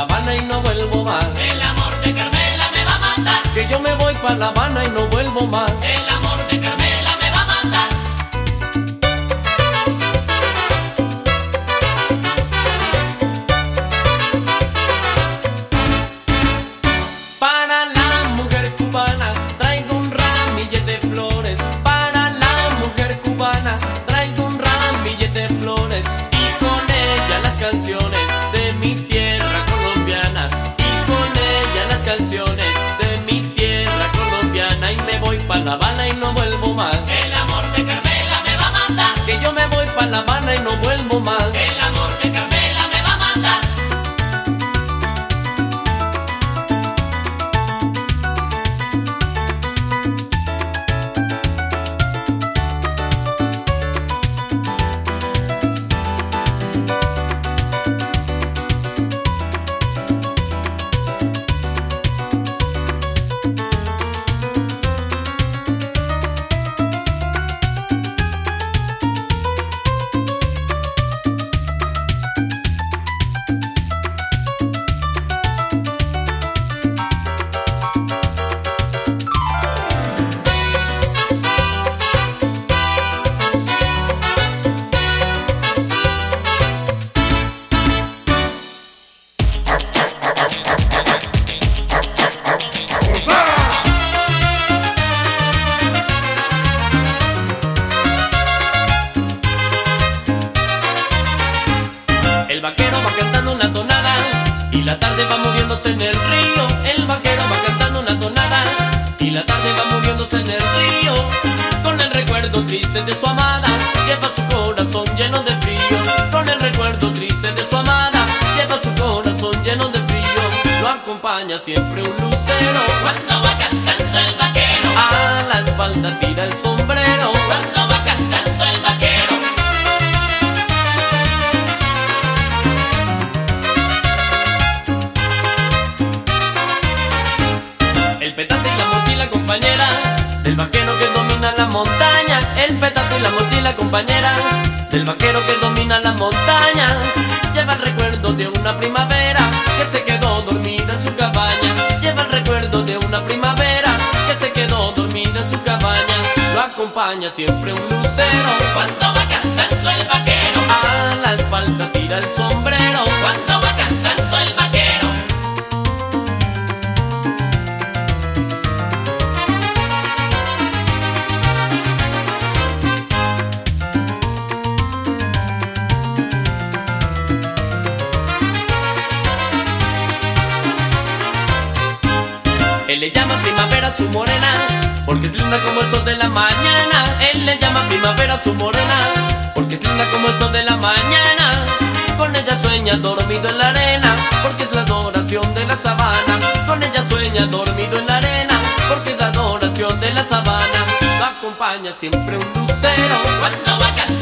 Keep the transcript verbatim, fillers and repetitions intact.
Habana y no vuelvo más. El amor de Carmela me va a matar. Que yo me voy pa' La Habana y no vuelvo más. El amor de Carmela me va a matar. Para la mujer cubana traigo un ramillete de flores. Para la mujer cubana traigo un ramillete de flores. Y con ella las canciones de mi tierra colombiana. Y con ella las canciones de mi tierra colombiana. Y me voy pa' La Habana y no vuelvo más. El amor de Carmela me va a matar. Que yo me voy pa' La Habana y no vuelvo más. El amor de Carmela me va a matar. El vaquero va cantando una tonada y la tarde va muriéndose en el río. El vaquero va cantando una tonada y la tarde va muriéndose en el río. Con el recuerdo triste de su amada, lleva su corazón lleno de frío. Con el recuerdo triste de su amada, lleva su corazón lleno de frío. Lo acompaña siempre un lucero. Cuando va cantando el vaquero, A la espalda tira el sombrero. cuando va cantando el vaquero. El petate y la mochila compañera del vaquero que domina la montaña. El petate y la mochila compañera del vaquero que domina la montaña. Lleva el recuerdo de una primavera que se quedó dormida en su cabaña. Lleva el recuerdo de una primavera que se quedó dormida en su cabaña. Lo acompaña siempre un lucero. Cuando va cantando el vaquero, A la espalda tira el sombrero. cuando va cantando el vaquero. Él le llama primavera a su morena, porque es linda como el sol de la mañana. Él le llama primavera a su morena, porque es linda como el sol de la mañana. Con ella sueña dormido en la arena, porque es la adoración de la sabana. Con ella sueña dormido en la arena, porque es la adoración de la sabana. Lo acompaña siempre un lucero. Cuando va cantando